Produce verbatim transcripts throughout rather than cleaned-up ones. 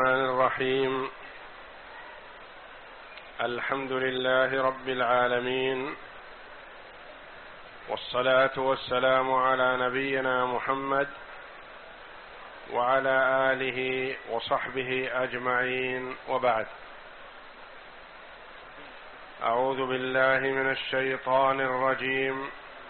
الرحمن الرحيم. الحمد لله رب العالمين، والصلاة والسلام على نبينا محمد وعلى آله وصحبه أجمعين، وبعد. أعوذ بالله من الشيطان الرجيم.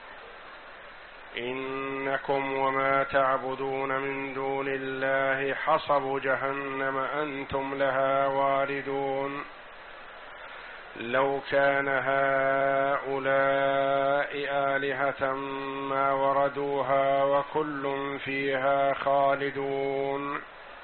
إنكم وما تعبدون من دون الله حصب جهنم أنتم لها واردون. لو كان هؤلاء آلهة ما وردوها وكل فيها خالدون.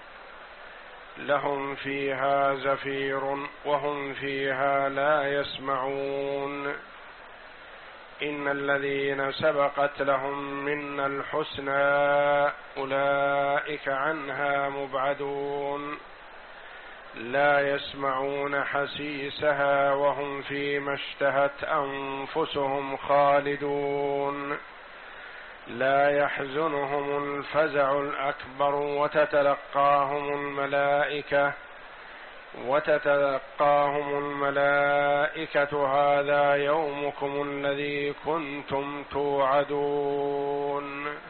لهم فيها زفير وهم فيها لا يسمعون. إن الذين سبقت لهم منا الحسنى أولئك عنها مبعدون. لا يسمعون حسيسها وهم فيما اشتهت أنفسهم خالدون. لا يحزنهم الفزع الأكبر وتتلقاهم الملائكة وتتلقاهم الملائكة هذا يومكم الذي كنتم توعدون.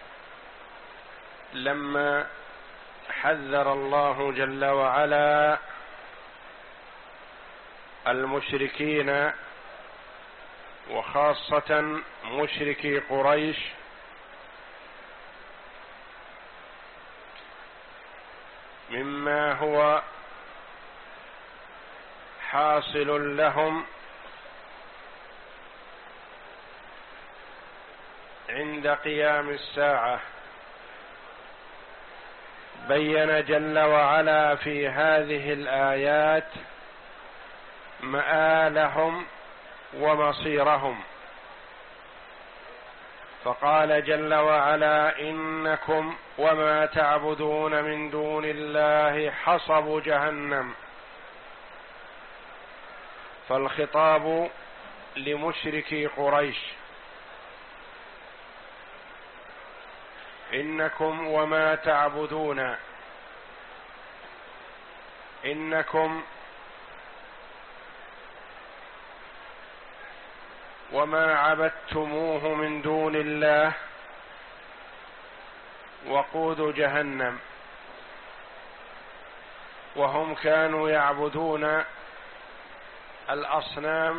لما حذر الله جل وعلا المشركين وخاصة مشركي قريش مما هو حاصل لهم عند قيام الساعة، بين جل وعلا في هذه الآيات مآلهم ومصيرهم، فقال جل وعلا: إنكم وما تعبدون من دون الله حصب جهنم. فالخطاب لمشركي قريش: إنكم وما تعبدون، إنكم وما عبدتموه من دون الله وقود جهنم. وهم كانوا يعبدون الأصنام،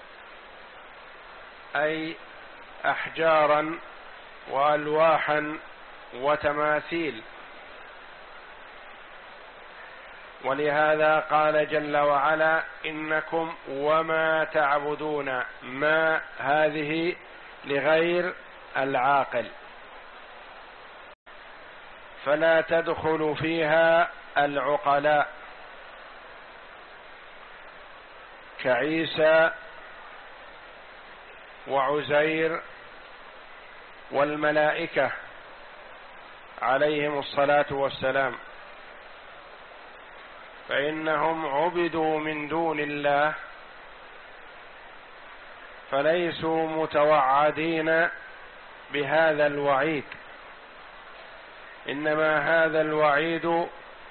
أي أحجارا وألواحا وتماثيل، ولهذا قال جل وعلا: إنكم وما تعبدون. ما هذه لغير العاقل، فلا تدخل فيها العقلاء كعيسى وعزير والملائكة عليهم الصلاة والسلام، فإنهم عبدوا من دون الله، فليسوا متوعدين بهذا الوعيد، إنما هذا الوعيد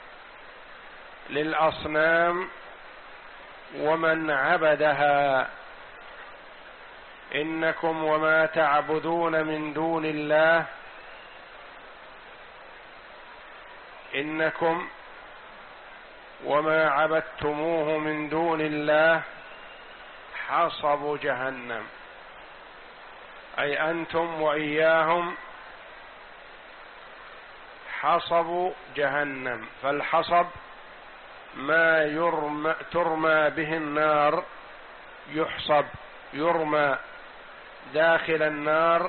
للأصنام ومن عبدها. إنكم وما تعبدون من دون الله، إنكم وما عبدتموه من دون الله حصب جهنم، أي أنتم وإياهم حصب جهنم. فالحصب ما يرمى ترمى به النار، يحصب يرمى داخل النار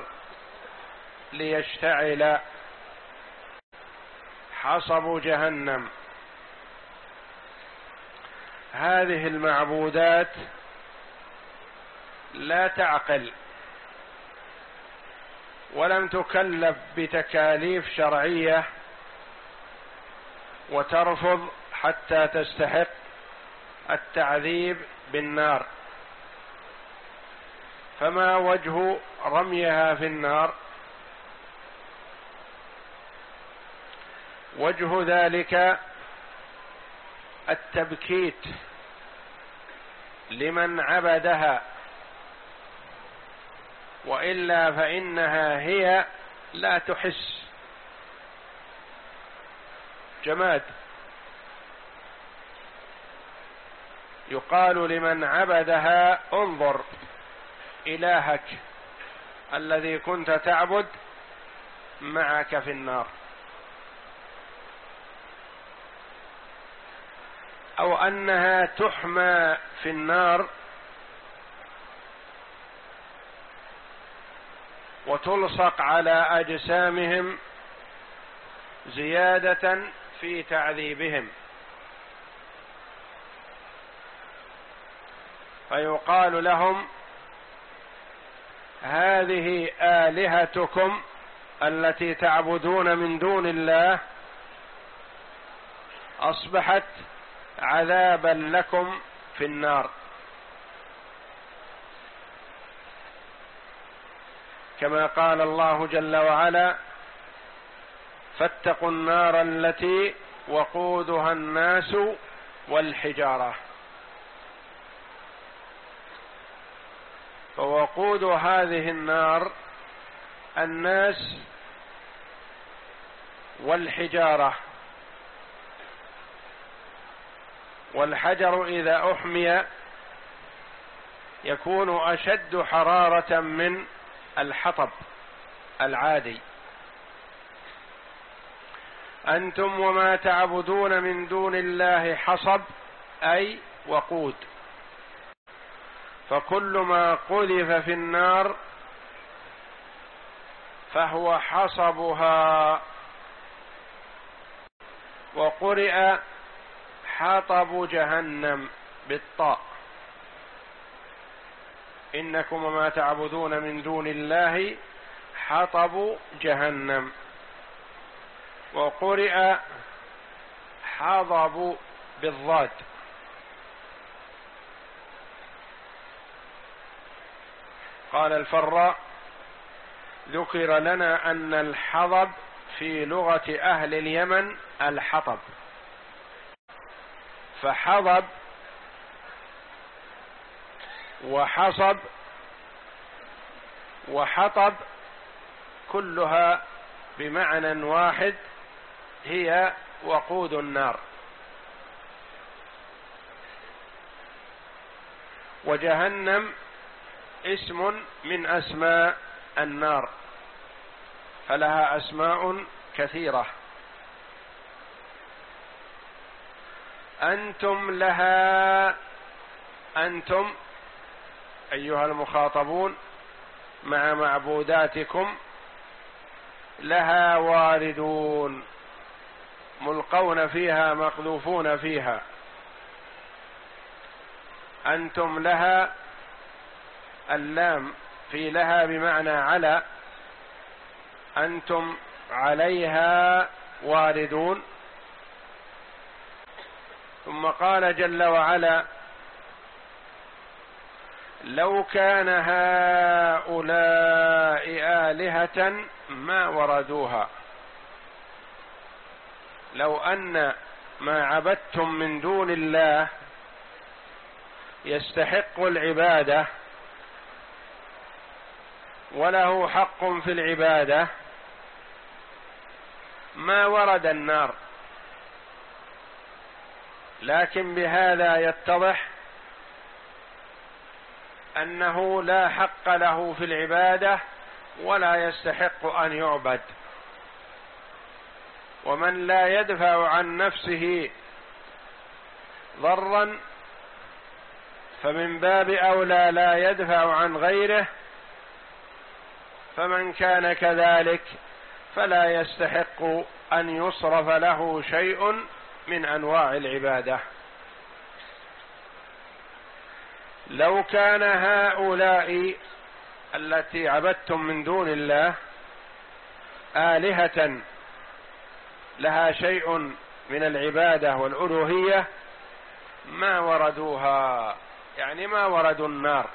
ليشتعل، حصب جهنم. هذه المعبودات لا تعقل ولم تكلف بتكاليف شرعية وترفض حتى تستحق التعذيب بالنار، فما وجه رميها في النار؟ وجه ذلك التبكيت لمن عبدها، وإلا فإنها هي لا تحس، جماد. يقال لمن عبدها: انظر إلهك الذي كنت تعبد معك في النار. أو أنها تحمى في النار وتلصق على أجسامهم زيادة في تعذيبهم، فيقال لهم: هذه آلهتكم التي تعبدون من دون الله أصبحت عذابا لكم في النار، كما قال الله جل وعلا: فاتقوا النار التي وقودها الناس والحجارة. فوقود هذه النار الناس والحجارة، والحجر إذا أحمي يكون أشد حرارة من الحطب العادي. أنتم وما تعبدون من دون الله حصب، أي وقود، فكل ما قذف في النار فهو حصبها. وقرئ حطب جهنم بالطاء، إنكم وما تعبدون من دون الله حطب جهنم. وقرئ حضب بالضاد. قال الفراء: ذكر لنا أن الحضب في لغة أهل اليمن الحطب، فحضب وحصب وحطب كلها بمعنى واحد، هي وقود النار. وجهنم اسم من أسماء النار، فلها أسماء كثيرة. أنتم لها، أنتم أيها المخاطبون مع معبوداتكم، لها واردون، ملقون فيها مقذوفون فيها. أنتم لها، اللام في لها بمعنى على، أنتم عليها واردون. ثم قال جل وعلا: لو كان هؤلاء آلهة ما وردوها. لو أن ما عبدتم من دون الله يستحق العبادة وله حق في العبادة ما ورد النار. لكن بهذا يتضح أنه لا حق له في العبادة ولا يستحق أن يعبد. ومن لا يدفع عن نفسه ضرا فمن باب أولى لا يدفع عن غيره، فمن كان كذلك فلا يستحق أن يصرف له شيء من أنواع العبادة. لو كان هؤلاء التي عبدتم من دون الله آلهة لها شيء من العبادة والألوهية ما وردوها، يعني ما وردوا النار.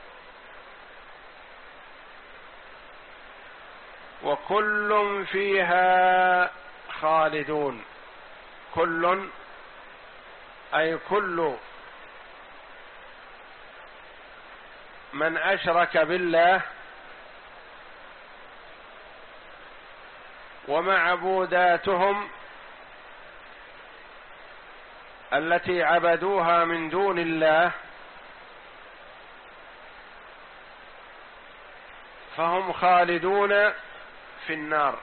وكل فيها خالدون، كل أي كل من أشرك بالله ومعبوداتهم التي عبدوها من دون الله فهم خالدون في النار.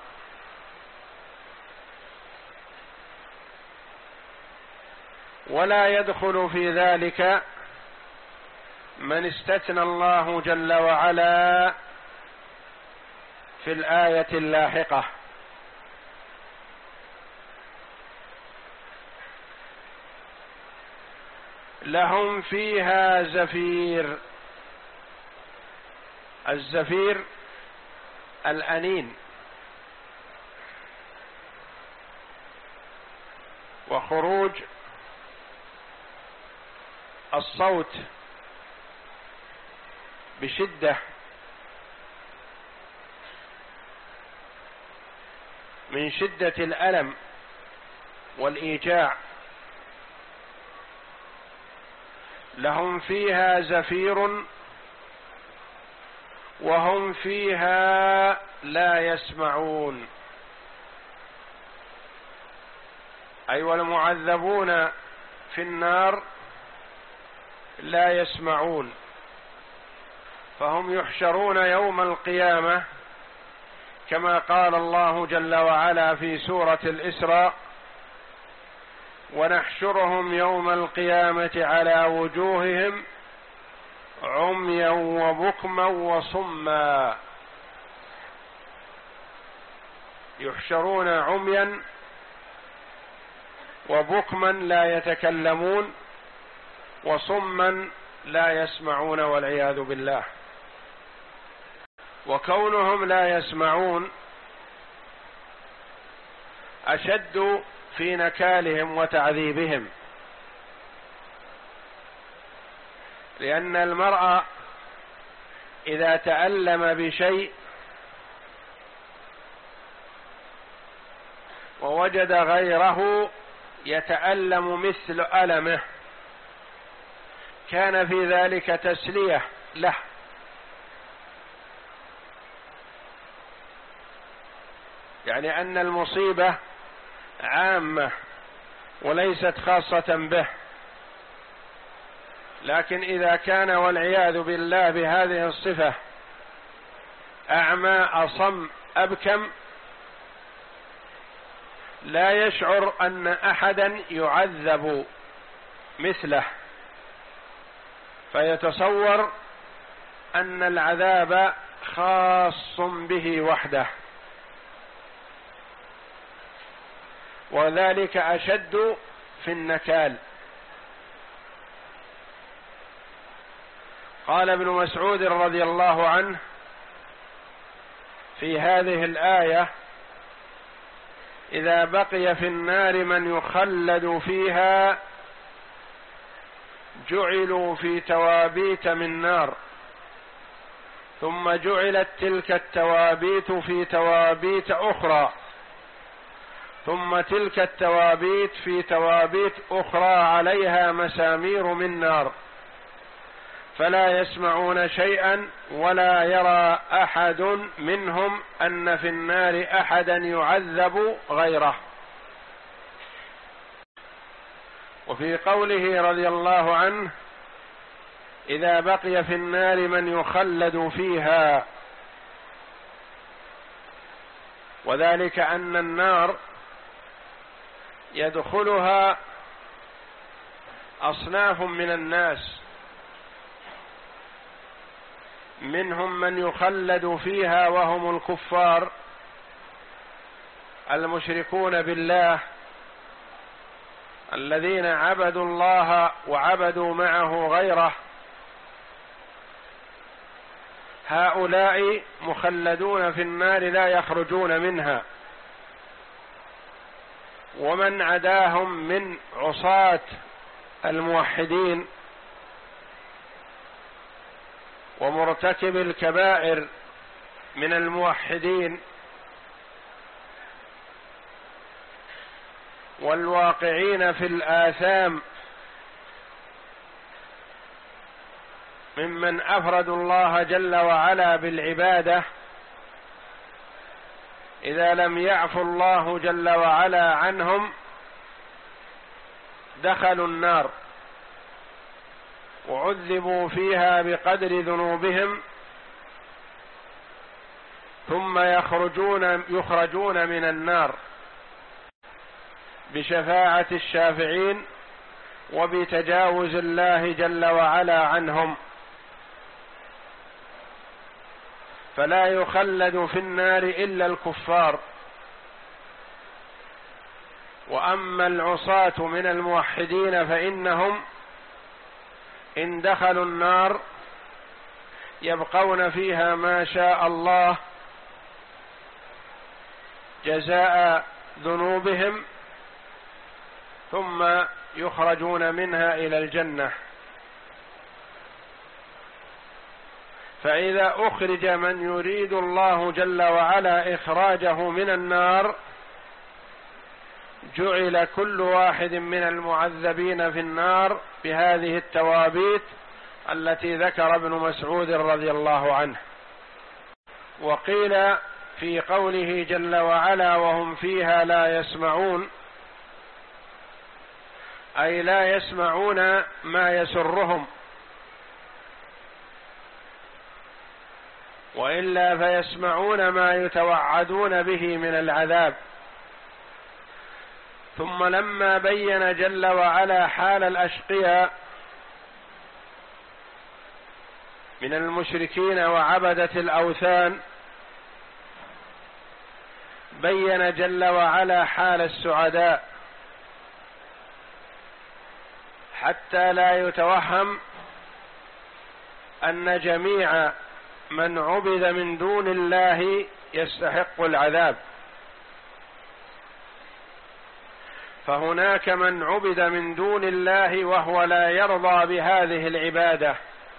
ولا يدخل في ذلك من استثنى الله جل وعلا في الآية اللاحقة: لهم فيها زفير. الزفير الأنين وخروج الصوت بشدة من شدة الألم والإيجاع. لهم فيها زفير وهم فيها لا يسمعون، أي والمعذبون في النار لا يسمعون، فهم يحشرون يوم القيامة كما قال الله جل وعلا في سورة الإسراء: ونحشرهم يوم القيامة على وجوههم عميا وبكما وصما. يحشرون عميا وبكما لا يتكلمون وصما لا يسمعون والعياذ بالله. وكونهم لا يسمعون أشد في نكالهم وتعذيبهم، لأن المرء إذا تألم بشيء ووجد غيره يتألم مثل ألمه كان في ذلك تسلية له، يعني أن المصيبة عامة وليست خاصة به. لكن إذا كان والعياذ بالله بهذه الصفة أعمى أصم أبكم لا يشعر أن أحدا يعذب مثله، فيتصور أن العذاب خاص به وحده، وذلك أشد في النكال. قال ابن مسعود رضي الله عنه في هذه الآية: إذا بقي في النار من يخلد فيها جعلوا في توابيت من نار، ثم جعلت تلك التوابيت في توابيت أخرى، ثم تلك التوابيت في توابيت أخرى عليها مسامير من نار، فلا يسمعون شيئا ولا يرى أحد منهم أن في النار أحدا يعذب غيره. وفي قوله رضي الله عنه: إذا بقي في النار من يخلد فيها، وذلك أن النار يدخلها أصناف من الناس، منهم من يخلد فيها وهم الكفار المشركون بالله الذين عبدوا الله وعبدوا معه غيره، هؤلاء مخلدون في النار لا يخرجون منها. ومن عداهم من عصاة الموحدين ومرتكب الكبائر من الموحدين والواقعين في الآثام ممن أفردوا الله جل وعلا بالعبادة إذا لم يعفو الله جل وعلا عنهم دخلوا النار وعذبوا فيها بقدر ذنوبهم، ثم يخرجون يخرجون من النار بشفاعة الشافعين وبتجاوز الله جل وعلا عنهم، فلا يخلد في النار إلا الكفار. وأما العصاة من الموحدين فإنهم إن دخلوا النار يبقون فيها ما شاء الله جزاء ذنوبهم، ثم يخرجون منها إلى الجنة. فإذا أخرج من يريد الله جل وعلا إخراجه من النار جعل كل واحد من المعذبين في النار بهذه التوابيت التي ذكر ابن مسعود رضي الله عنه. وقيل في قوله جل وعلا وهم فيها لا يسمعون، أي لا يسمعون ما يسرهم، وإلا فيسمعون ما يتوعدون به من العذاب. ثم لما بين جل وعلا حال الأشقياء من المشركين وعبدة الأوثان بين جل وعلا حال السعداء، حتى لا يتوهم أن جميع من عبد من دون الله يستحق العذاب. فهناك من عبد من دون الله وهو لا يرضى بهذه العبادة،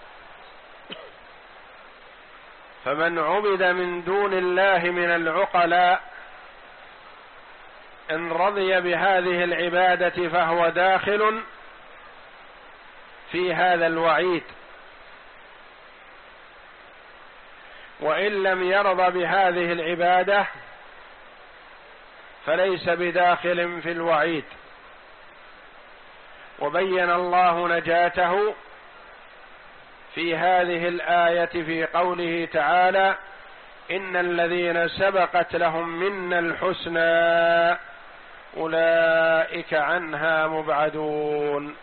فمن عبد من دون الله من العقلاء إن رضي بهذه العبادة فهو داخل في هذا الوعيد، وإن لم يرضى بهذه العبادة فليس بداخل في الوعيد. وبين الله نجاته في هذه الآية في قوله تعالى إن الذين سبقت لهم منا الحسنى أولئك عنها مبعدون.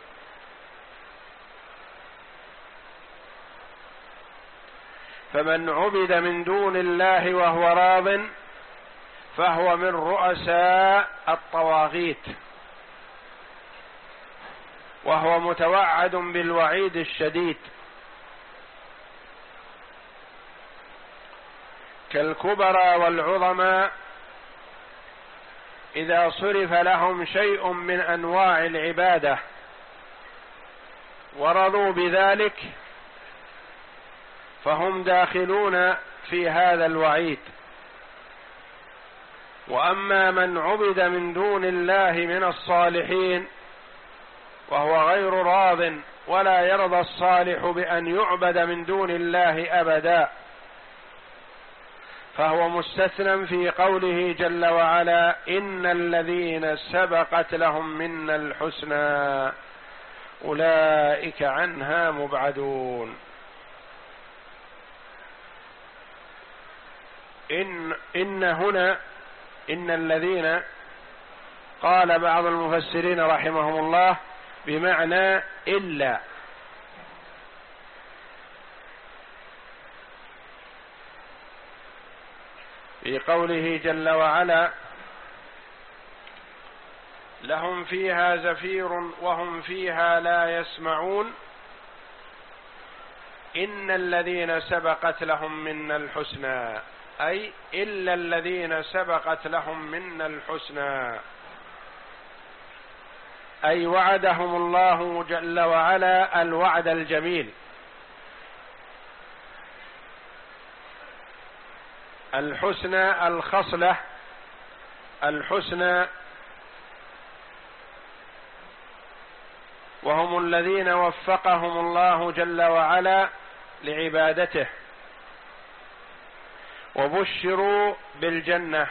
فمن عبد من دون الله وهو راض فهو من رؤساء الطواغيت، وهو متوعد بالوعيد الشديد، كالكبرى والعظماء إذا صرف لهم شيء من أنواع العبادة ورضوا بذلك فهم داخلون في هذا الوعيد. وأما من عبد من دون الله من الصالحين وهو غير راض ولا يرضى الصالح بأن يعبد من دون الله أبدا، فهو مستثنى في قوله جل وعلا إن الذين سبقت لهم منا الحسنى أولئك عنها مبعدون. إن, إن هنا إن الذين قال بعض المفسرين رحمهم الله بمعنى إلا، في قوله جل وعلا لهم فيها زفير وهم فيها لا يسمعون إن الذين سبقت لهم منا الحسنى، أي إلا الذين سبقت لهم منا الحسنى، أي وعدهم الله جل وعلا الوعد الجميل، الحسنى الخصلة الحسنى، وهم الذين وفقهم الله جل وعلا لعبادته، وبشروا بالجنة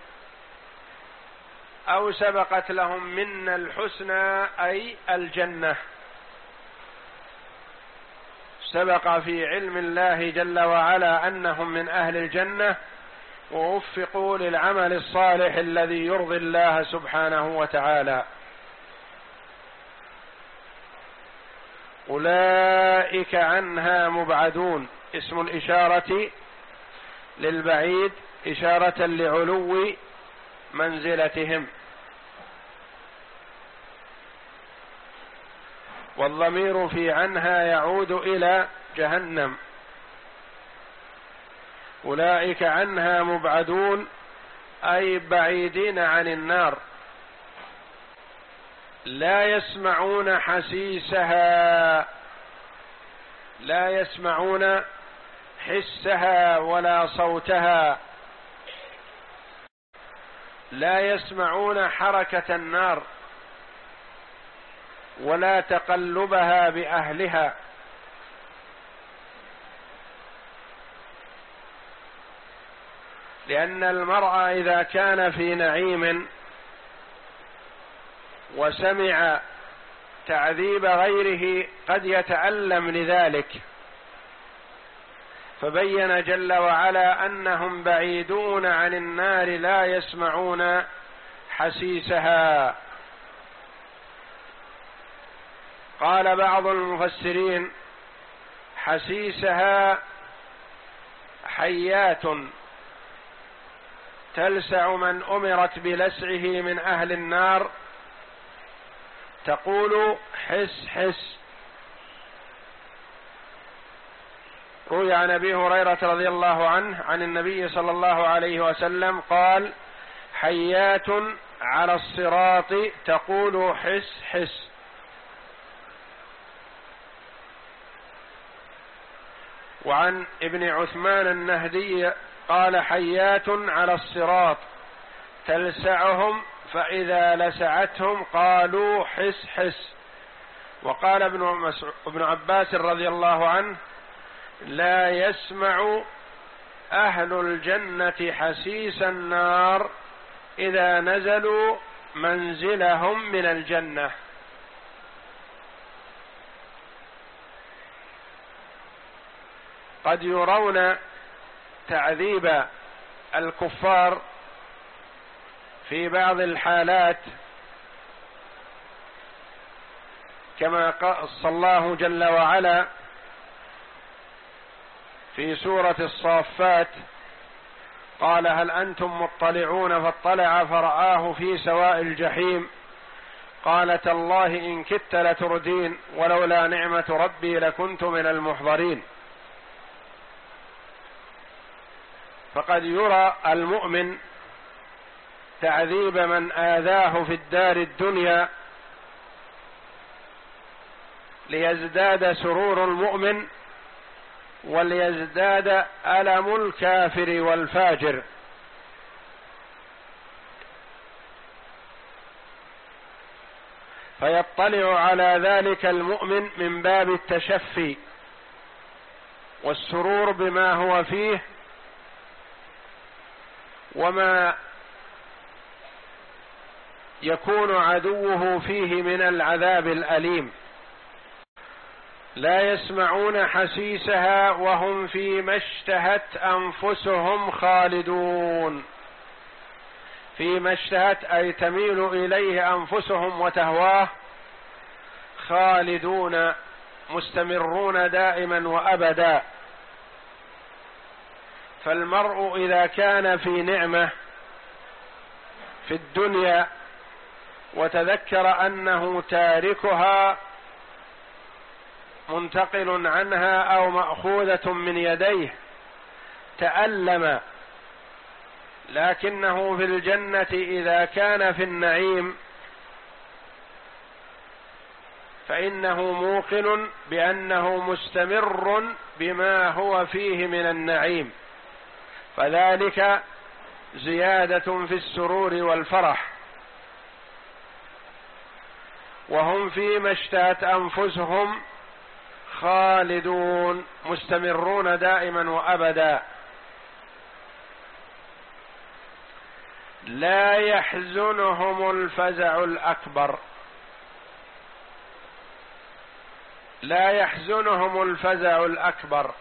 أو سبقت لهم منا الحسنى أي الجنة، سبق في علم الله جل وعلا أنهم من أهل الجنة، ووفقوا للعمل الصالح الذي يرضي الله سبحانه وتعالى. أولئك عنها مبعدون، اسم الإشارة للبعيد إشارة لعلو منزلتهم، والضمير في عنها يعود إلى جهنم. أولئك عنها مبعدون أي بعيدين عن النار، لا يسمعون حسيسها، لا يسمعون حسها ولا صوتها، لا يسمعون حركة النار ولا تقلبها بأهلها، لأن المرء إذا كان في نعيم وسمع تعذيب غيره قد يتألم لذلك، فبين جل وعلا أنهم بعيدون عن النار لا يسمعون حسيسها. قال بعض المفسرين حسيسها حيات تلسع من أمرت بلسعه من أهل النار، تقول حس حس. روي عن أبي هريرة رضي الله عنه عن النبي صلى الله عليه وسلم قال حيات على الصراط تقول حس حس. وعن ابن عثمان النهدي قال حيات على الصراط تلسعهم فإذا لسعتهم قالوا حس حس. وقال ابن, مسع... ابن عباس رضي الله عنه لا يسمع أهل الجنة حسيس النار إذا نزلوا منزلهم من الجنة. قد يرون تعذيب الكفار في بعض الحالات كما قص الله جل وعلا في سورة الصافات قال هل أنتم مطلعون فاطلع فرآه في سواء الجحيم قال تالله إن كدت لتردين ولولا نعمة ربي لكنت من المحضرين. فقد يرى المؤمن تعذيب من آذاه في الدار الدنيا ليزداد سرور المؤمن وليزداد ألم الكافر والفاجر. فيطلع على ذلك المؤمن من باب التشفي والسرور بما هو فيه وما يكون عدوه فيه من العذاب الأليم. لا يسمعون حسيسها وهم فيما اشتهت أنفسهم خالدون. فيما اشتهت أي تميل إليه أنفسهم وتهواه، خالدون مستمرون دائما وأبدا. فالمرء إذا كان في نعمة في الدنيا وتذكر أنه تاركها منتقل عنها أو مأخوذة من يديه تألم، لكنه في الجنة إذا كان في النعيم فإنه موقن بأنه مستمر بما هو فيه من النعيم، فذلك زيادة في السرور والفرح. وهم فيما اشتهت أنفسهم خالدون مستمرون دائما وأبدا. لا يحزنهم الفزع الأكبر، لا يحزنهم الفزع الأكبر،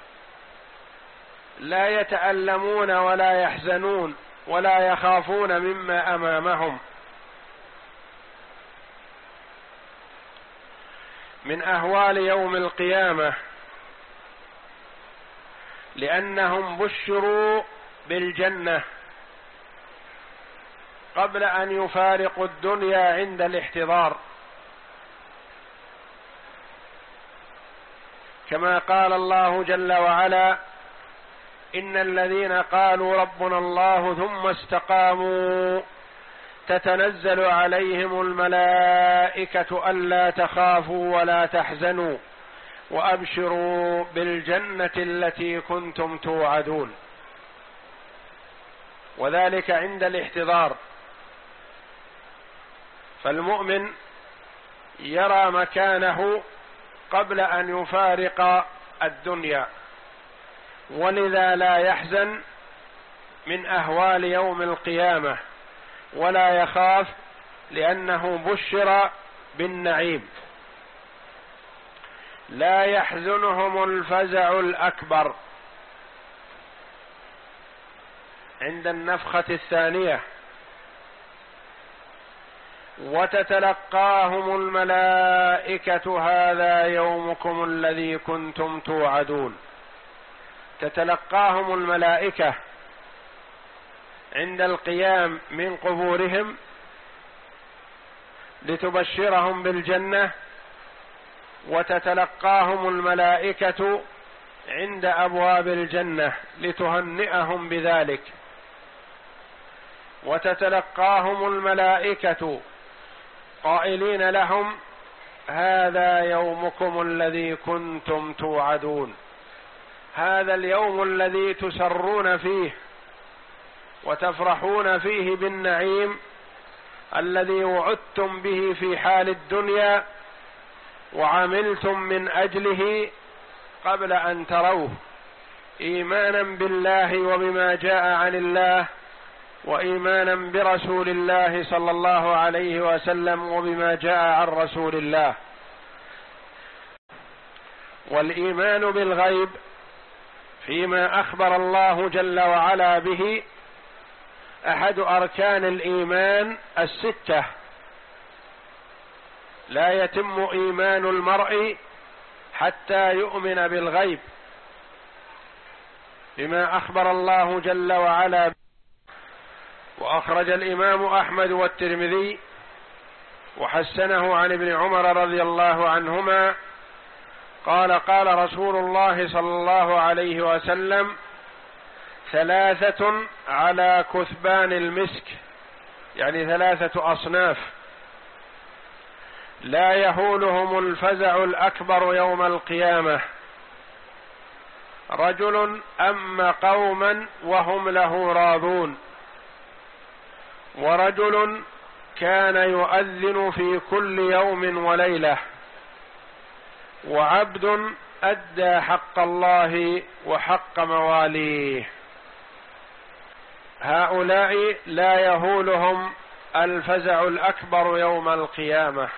لا يتألمون ولا يحزنون ولا يخافون مما أمامهم من أهوال يوم القيامة، لأنهم بشروا بالجنة قبل أن يفارقوا الدنيا عند الاحتضار، كما قال الله جل وعلا: إن الذين قالوا ربنا الله ثم استقاموا تتنزل عليهم الملائكة ألا تخافوا ولا تحزنوا وأبشروا بالجنة التي كنتم توعدون. وذلك عند الاحتضار، فالمؤمن يرى مكانه قبل أن يفارق الدنيا، ولذا لا يحزن من أهوال يوم القيامة ولا يخاف، لأنه بشر بالنعيم. لا يحزنهم الفزع الأكبر عند النفخة الثانية. وتتلقاهم الملائكة هذا يومكم الذي كنتم توعدون. تتلقاهم الملائكة عند القيام من قبورهم لتبشرهم بالجنة، وتتلقاهم الملائكة عند أبواب الجنة لتهنئهم بذلك، وتتلقاهم الملائكة قائلين لهم: هذا يومكم الذي كنتم توعدون. هذا اليوم الذي تسرون فيه وتفرحون فيه بالنعيم الذي وعدتم به في حال الدنيا وعملتم من أجله قبل أن تروه، إيمانا بالله وبما جاء عن الله، وإيمانا برسول الله صلى الله عليه وسلم وبما جاء عن رسول الله. والإيمان بالغيب فيما أخبر الله جل وعلا به أحد أركان الإيمان الستة. لا يتم إيمان المرء حتى يؤمن بالغيب بما أخبر الله جل وعلا. وأخرج الإمام أحمد والترمذي وحسنه عن ابن عمر رضي الله عنهما قال: قال رسول الله صلى الله عليه وسلم: ثلاثة على كثبان المسك، يعني ثلاثة أصناف لا يهولهم الفزع الأكبر يوم القيامة: رجل أم قوما وهم له راضون، ورجل كان يؤذن في كل يوم وليلة، وعبد أدى حق الله وحق مواليه. هؤلاء لا يهولهم الفزع الأكبر يوم القيامة.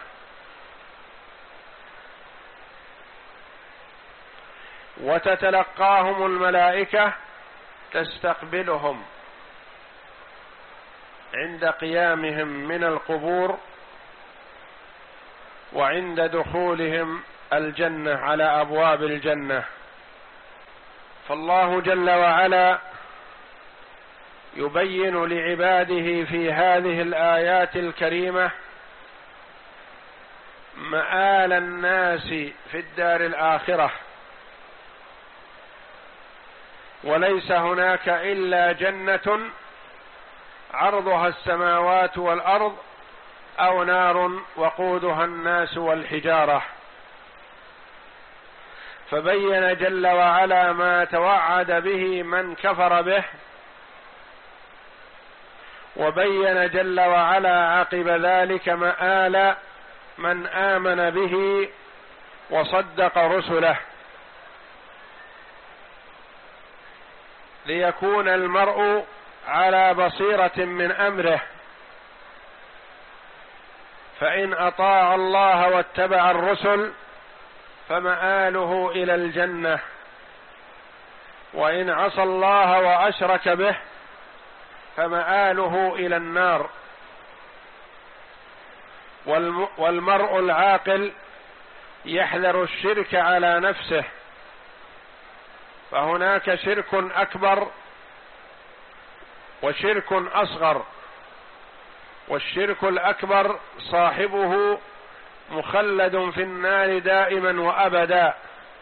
وتتلقاهم الملائكة تستقبلهم عند قيامهم من القبور وعند دخولهم الجنة على أبواب الجنة. فالله جل وعلا يبين لعباده في هذه الآيات الكريمة مآل الناس في الدار الآخرة، وليس هناك إلا جنة عرضها السماوات والأرض أو نار وقودها الناس والحجارة. فبين جل وعلا ما توعد به من كفر به، وبين جل وعلا عقب ذلك مآل من آمن به وصدق رسله، ليكون المرء على بصيرة من أمره، فإن أطاع الله واتبع الرسل فمآله إلى الجنة، وإن عصى الله وأشرك به فمآله إلى النار. والمرء العاقل يحذر الشرك على نفسه، فهناك شرك أكبر وشرك أصغر، والشرك الأكبر صاحبه مخلد في النار دائما وأبدا.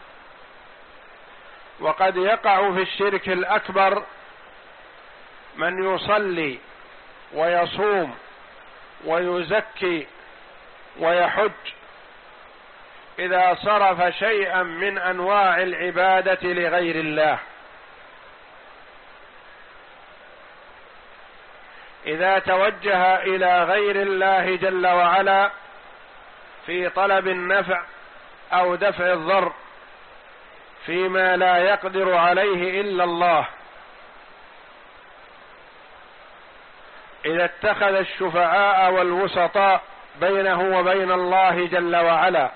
وقد يقع في الشرك الأكبر من يصلي ويصوم ويزكي ويحج، إذا صرف شيئا من أنواع العبادة لغير الله، إذا توجه إلى غير الله جل وعلا في طلب النفع أو دفع الضر فيما لا يقدر عليه إلا الله، إذا اتخذ الشفعاء والوسطاء بينه وبين الله جل وعلا،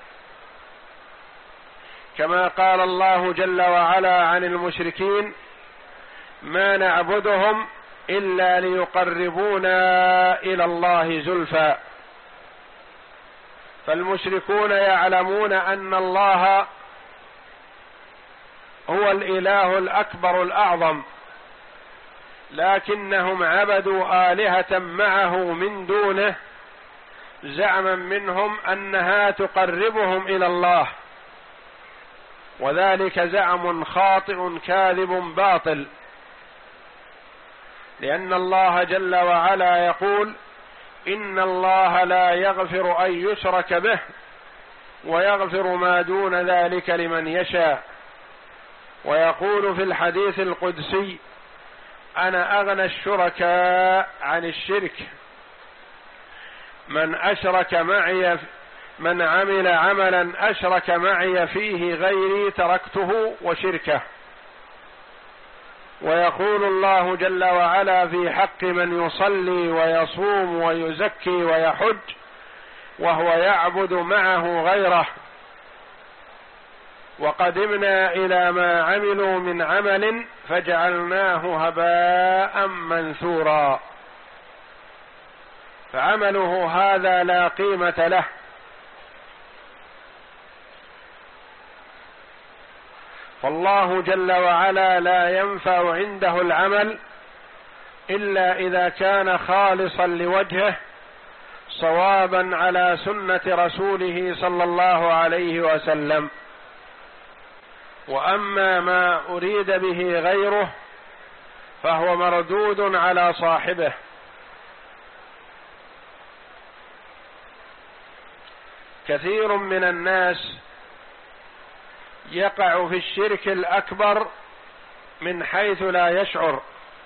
كما قال الله جل وعلا عن المشركين: ما نعبدهم إلا ليقربونا إلى الله زلفى. فالمشركون يعلمون أن الله هو الإله الأكبر الأعظم، لكنهم عبدوا آلهة معه من دونه زعما منهم أنها تقربهم إلى الله، وذلك زعم خاطئ كاذب باطل، لأن الله جل وعلا يقول: إن الله لا يغفر أن يشرك به ويغفر ما دون ذلك لمن يشاء. ويقول في الحديث القدسي: أنا أغنى الشركاء عن الشرك، من أشرك معي من عمل عملا أشرك معي فيه غيري تركته وشركه. ويقول الله جل وعلا في حق من يصلي ويصوم ويزكي ويحج وهو يعبد معه غيره: وقدمنا إلى ما عملوا من عمل فجعلناه هباء منثورا. فعمله هذا لا قيمة له. فالله جل وعلا لا ينفع عنده العمل إلا إذا كان خالصا لوجهه صوابا على سنة رسوله صلى الله عليه وسلم. وأما ما أريد به غيره فهو مردود على صاحبه. كثير من الناس يقع في الشرك الأكبر من حيث لا يشعر.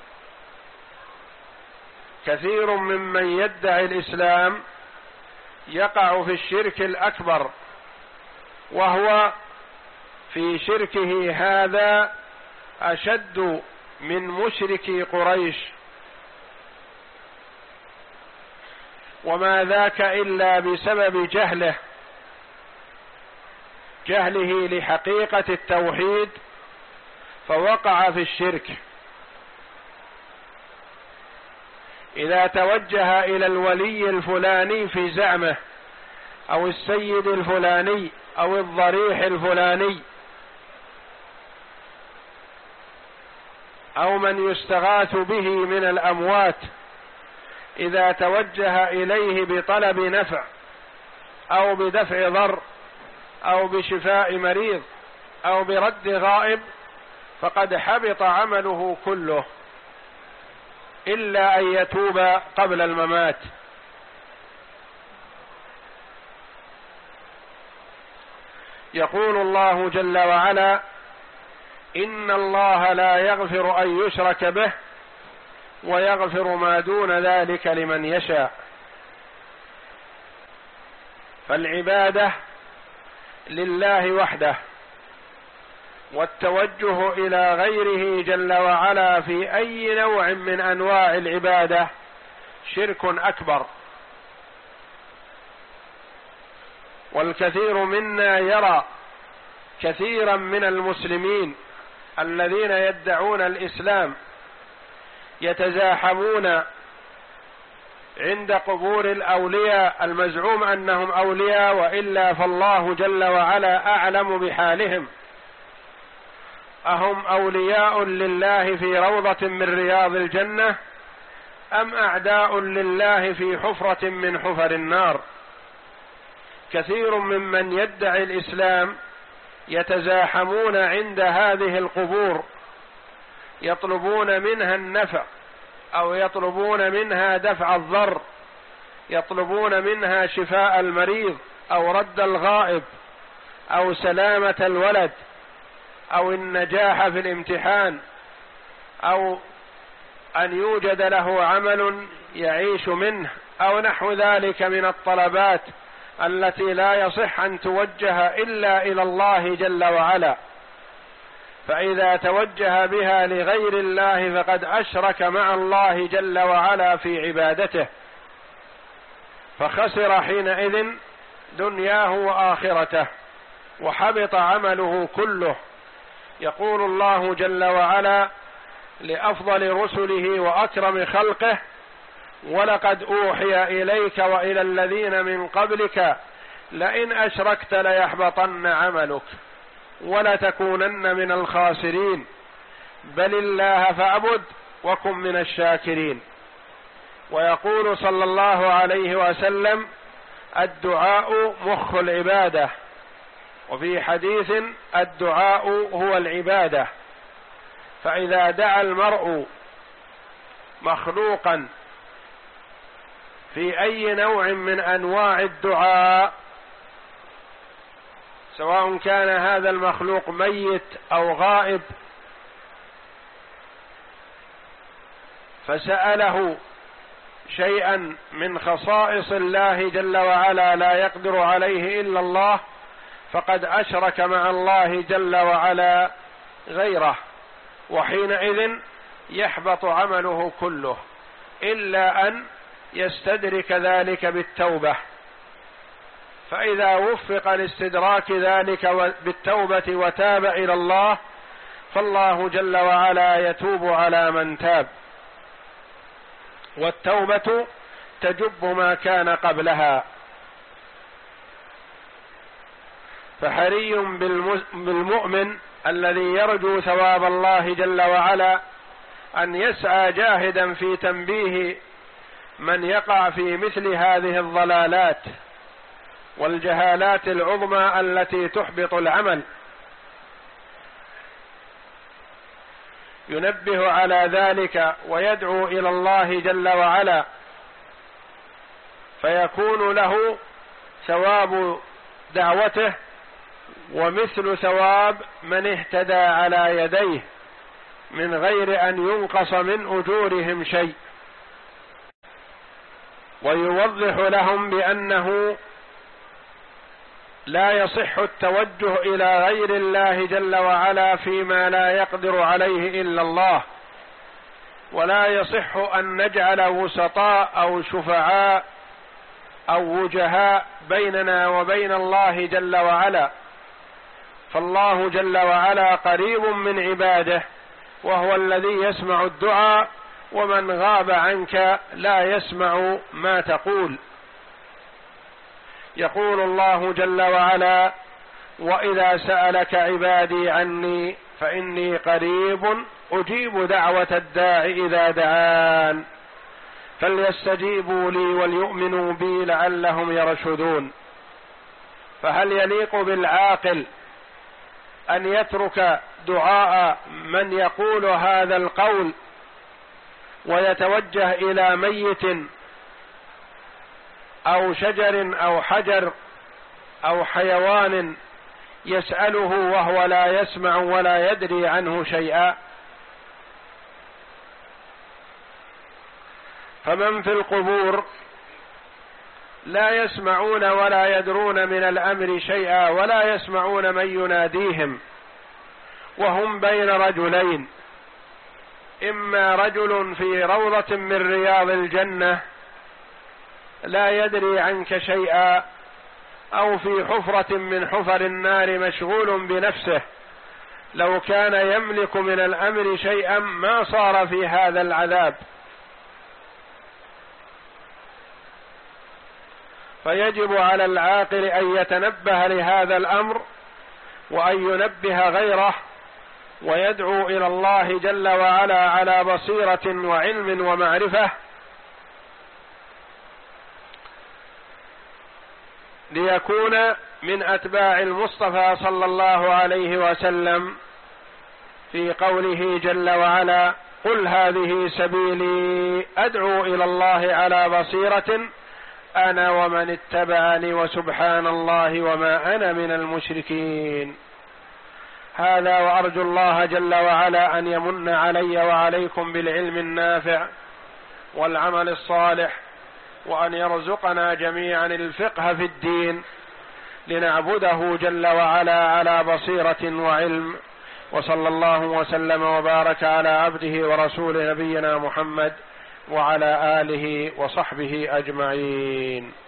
كثير ممن يدعي الإسلام يقع في الشرك الأكبر، وهو في شركه هذا أشد من مشركي قريش، وما ذاك إلا بسبب جهله جهله لحقيقة التوحيد، فوقع في الشرك. إذا توجه إلى الولي الفلاني في زعمه أو السيد الفلاني أو الضريح الفلاني أو من يستغاث به من الأموات، إذا توجه إليه بطلب نفع أو بدفع ضر أو بشفاء مريض أو برد غائب، فقد حبط عمله كله إلا أن يتوب قبل الممات. يقول الله جل وعلا: إن الله لا يغفر أن يشرك به ويغفر ما دون ذلك لمن يشاء. فالعبادة لله وحده، والتوجه إلى غيره جل وعلا في أي نوع من أنواع العبادة شرك أكبر. والكثير منا يرى كثيرا من المسلمين الذين يدعون الإسلام يتزاحمون عند قبور الأولياء المزعوم أنهم أولياء، وإلا فالله جل وعلا أعلم بحالهم. أهم أولياء لله في روضة من رياض الجنة أم أعداء لله في حفرة من حفر النار؟ كثير ممن يدعي الإسلام يتزاحمون عند هذه القبور، يطلبون منها النفع أو يطلبون منها دفع الضر، يطلبون منها شفاء المريض أو رد الغائب أو سلامة الولد أو النجاح في الامتحان أو أن يوجد له عمل يعيش منه أو نحو ذلك من الطلبات التي لا يصح أن توجه إلا إلى الله جل وعلا. فإذا توجه بها لغير الله فقد أشرك مع الله جل وعلا في عبادته، فخسر حينئذ دنياه وآخرته وحبط عمله كله. يقول الله جل وعلا لأفضل رسله وأكرم خلقه: ولقد أوحي إليك وإلى الذين من قبلك لئن أشركت ليحبطن عملك ولتكونن من الخاسرين بل الله فاعبد وكن من الشاكرين. ويقول صلى الله عليه وسلم: الدعاء مخ العبادة، وفي حديث: الدعاء هو العبادة. فإذا دعا المرء مخلوقا في أي نوع من أنواع الدعاء، سواء كان هذا المخلوق ميت أو غائب، فسأله شيئا من خصائص الله جل وعلا لا يقدر عليه إلا الله، فقد أشرك مع الله جل وعلا غيره، وحينئذ يحبط عمله كله إلا أن يستدرك ذلك بالتوبة. فإذا وفق لاستدراك ذلك بالتوبة وتاب إلى الله فالله جل وعلا يتوب على من تاب، والتوبة تجب ما كان قبلها. فحري بالمؤمن الذي يرجو ثواب الله جل وعلا أن يسعى جاهدا في تنبيه من يقع في مثل هذه الضلالات والجهالات العظمى التي تحبط العمل، ينبه على ذلك ويدعو إلى الله جل وعلا، فيكون له ثواب دعوته ومثل ثواب من اهتدى على يديه من غير أن ينقص من أجورهم شيء. ويوضح لهم بأنه لا يصح التوجه إلى غير الله جل وعلا فيما لا يقدر عليه إلا الله، ولا يصح أن نجعل وسطاء أو شفعاء أو وجهاء بيننا وبين الله جل وعلا، فالله جل وعلا قريب من عباده، وهو الذي يسمع الدعاء، ومن غاب عنك لا يسمع ما تقول. يقول الله جل وعلا: وإذا سألك عبادي عني فإني قريب أجيب دعوة الداع إذا دعان فليستجيبوا لي وليؤمنوا بي لعلهم يرشدون. فهل يليق بالعاقل أن يترك دعاء من يقول هذا القول ويتوجه إلى ميت أو شجر أو حجر أو حيوان يسأله وهو لا يسمع ولا يدري عنه شيئا؟ فمن في القبور لا يسمعون ولا يدرون من الأمر شيئا ولا يسمعون من يناديهم، وهم بين رجلين، إما رجل في روضة من رياض الجنة لا يدري عنك شيئا، أو في حفرة من حفر النار مشغول بنفسه، لو كان يملك من الأمر شيئا ما صار في هذا العذاب. فيجب على العاقل أن يتنبه لهذا الأمر، وأن ينبه غيره، ويدعو إلى الله جل وعلا على بصيرة وعلم ومعرفة، ليكون من أتباع المصطفى صلى الله عليه وسلم في قوله جل وعلا: قل هذه سبيلي أدعو إلى الله على بصيرة أنا ومن اتبعني وسبحان الله وما أنا من المشركين. هذا، وأرجو الله جل وعلا أن يمن علي وعليكم بالعلم النافع والعمل الصالح، وأن يرزقنا جميعا الفقه في الدين لنعبده جل وعلا على بصيرة وعلم. وصلى الله وسلم وبارك على عبده ورسول نبينا محمد وعلى آله وصحبه أجمعين.